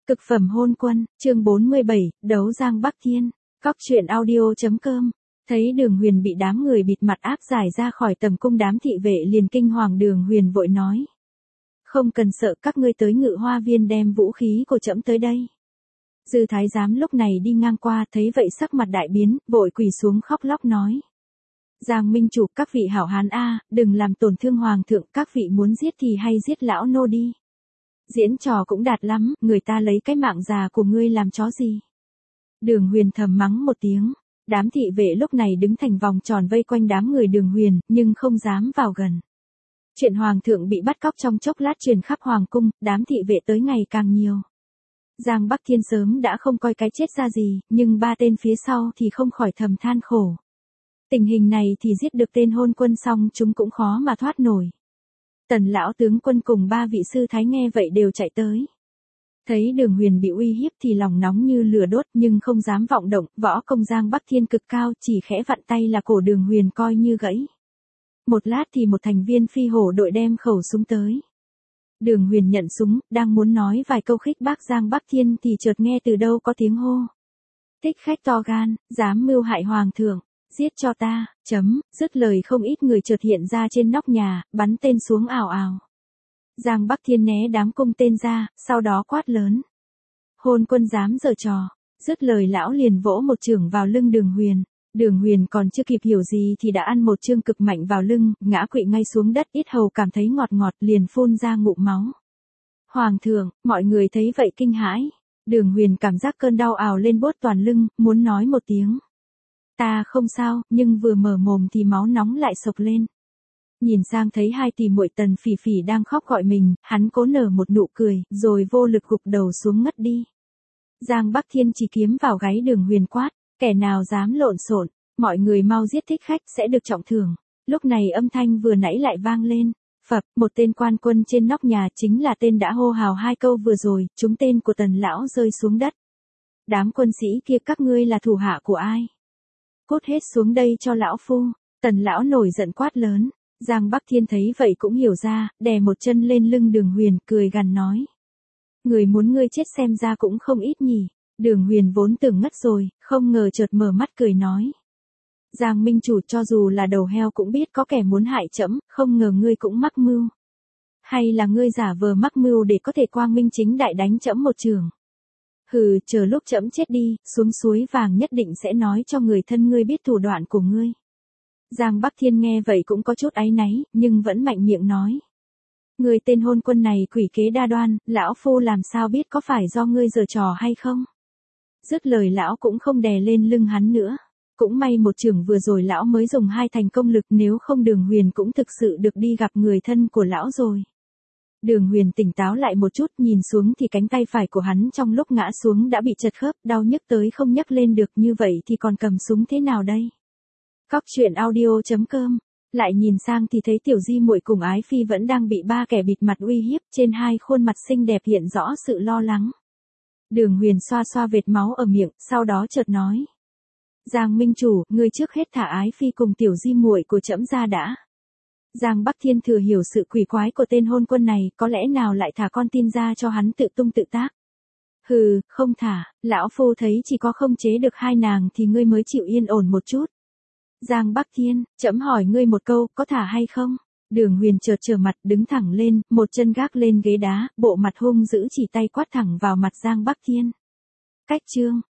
Cực phẩm hôn quân, chương 47, đấu Giang Bắc Thiên. Cóc truyện audio.com. Thấy Đường Huyền bị đám người bịt mặt áp giải ra khỏi tầm cung, đám thị vệ liền kinh hoàng. Đường Huyền vội nói: không cần sợ, các ngươi tới Ngự Hoa Viên đem vũ khí của trẫm tới đây. Dư thái giám lúc này đi ngang qua, thấy vậy sắc mặt đại biến, vội quỳ xuống khóc lóc nói: Giang minh chủ, các vị hảo hán a, đừng làm tổn thương hoàng thượng, các vị muốn giết thì hay giết lão nô đi. Diễn trò cũng đạt lắm, người ta lấy cái mạng già của ngươi làm chó gì. Đường Huyền thầm mắng một tiếng. Đám thị vệ lúc này đứng thành vòng tròn vây quanh đám người Đường Huyền, nhưng không dám vào gần. Chuyện hoàng thượng bị bắt cóc trong chốc lát truyền khắp hoàng cung, đám thị vệ tới ngày càng nhiều. Giang Bắc Thiên sớm đã không coi cái chết ra gì, nhưng ba tên phía sau thì không khỏi thầm than khổ. Tình hình này thì giết được tên hôn quân xong chúng cũng khó mà thoát nổi. Tần lão tướng quân cùng ba vị sư thái nghe vậy đều chạy tới. Thấy Đường Huyền bị uy hiếp thì lòng nóng như lửa đốt, nhưng không dám vọng động, võ công Giang Bắc Thiên cực cao, chỉ khẽ vặn tay là cổ Đường Huyền coi như gãy. Một lát thì một thành viên phi hổ đội đem khẩu súng tới. Đường Huyền nhận súng, đang muốn nói vài câu khích bác Giang Bắc Thiên thì chợt nghe từ đâu có tiếng hô: Thích khách to gan, dám mưu hại hoàng thượng, giết cho ta, dứt lời không ít người chợt hiện ra trên nóc nhà, bắn tên xuống ào ào. Giang Bắc Thiên né đám cung tên ra, sau đó quát lớn: hôn quân dám giở trò. Dứt lời lão liền vỗ một chưởng vào lưng Đường Huyền. Đường Huyền còn chưa kịp hiểu gì thì đã ăn một chưởng cực mạnh vào lưng, ngã quỵ ngay xuống đất, yết hầu cảm thấy ngọt ngọt liền phun ra ngụm máu. Hoàng thượng, mọi người thấy vậy kinh hãi. Đường Huyền cảm giác cơn đau ào lên buốt toàn lưng, muốn nói một tiếng: ta không sao, nhưng vừa mở mồm thì máu nóng lại sộc lên. Nhìn sang thấy hai tỷ muội Tần Phỉ Phỉ đang khóc gọi mình, hắn cố nở một nụ cười, rồi vô lực gục đầu xuống ngất đi. Giang Bắc Thiên chỉ kiếm vào gáy Đường Huyền quát: kẻ nào dám lộn xộn, mọi người mau giết thích khách sẽ được trọng thưởng. Lúc này âm thanh vừa nãy lại vang lên. Phập, một tên quan quân trên nóc nhà, chính là tên đã hô hào hai câu vừa rồi, trúng tên của Tần lão rơi xuống đất. Đám quân sĩ kia, các ngươi là thủ hạ của ai? Cút hết xuống đây cho lão phu. Tần lão nổi giận quát lớn. Giang Bắc Thiên thấy vậy cũng hiểu ra, đè một chân lên lưng Đường Huyền, cười gằn nói: người muốn ngươi chết xem ra cũng không ít nhỉ. Đường Huyền vốn tưởng ngất rồi, không ngờ chợt mở mắt cười nói: Giang minh chủ, cho dù là đầu heo cũng biết có kẻ muốn hại trẫm, không ngờ ngươi cũng mắc mưu. Hay là ngươi giả vờ mắc mưu để có thể quang minh chính đại đánh trẫm một chưởng? Hừ, chờ lúc trẫm chết đi, xuống suối vàng nhất định sẽ nói cho người thân ngươi biết thủ đoạn của ngươi. Giang Bắc Thiên nghe vậy cũng có chút áy náy, nhưng vẫn mạnh miệng nói: ngươi tên hôn quân này quỷ kế đa đoan, lão phu làm sao biết có phải do ngươi giở trò hay không? Dứt lời lão cũng không đè lên lưng hắn nữa. Cũng may một chưởng vừa rồi lão mới dùng hai thành công lực, nếu không Đường Huyền cũng thực sự được đi gặp người thân của lão rồi. Đường Huyền tỉnh táo lại một chút, nhìn xuống thì cánh tay phải của hắn trong lúc ngã xuống đã bị chật khớp, đau nhức tới không nhấc lên được, như vậy thì còn cầm súng thế nào đây? Cóc truyện audio.com. Lại nhìn sang thì thấy Tiểu Di muội cùng Ái Phi vẫn đang bị ba kẻ bịt mặt uy hiếp, trên hai khuôn mặt xinh đẹp hiện rõ sự lo lắng. Đường Huyền xoa xoa vệt máu ở miệng, sau đó chợt nói: Giang minh chủ, ngươi trước hết thả Ái Phi cùng Tiểu Di muội của trẫm ra đã. Giang Bắc Thiên thừa hiểu sự quỷ quái của tên hôn quân này, có lẽ nào lại thả con tin ra cho hắn tự tung tự tác. Hừ, không thả, lão phu thấy chỉ có không chế được hai nàng thì ngươi mới chịu yên ổn một chút. Giang Bắc Thiên, trẫm hỏi ngươi một câu, có thả hay không? Đường Huyền chợt trở mặt, đứng thẳng lên, một chân gác lên ghế đá, bộ mặt hung dữ chỉ tay quát thẳng vào mặt Giang Bắc Thiên. Cách chương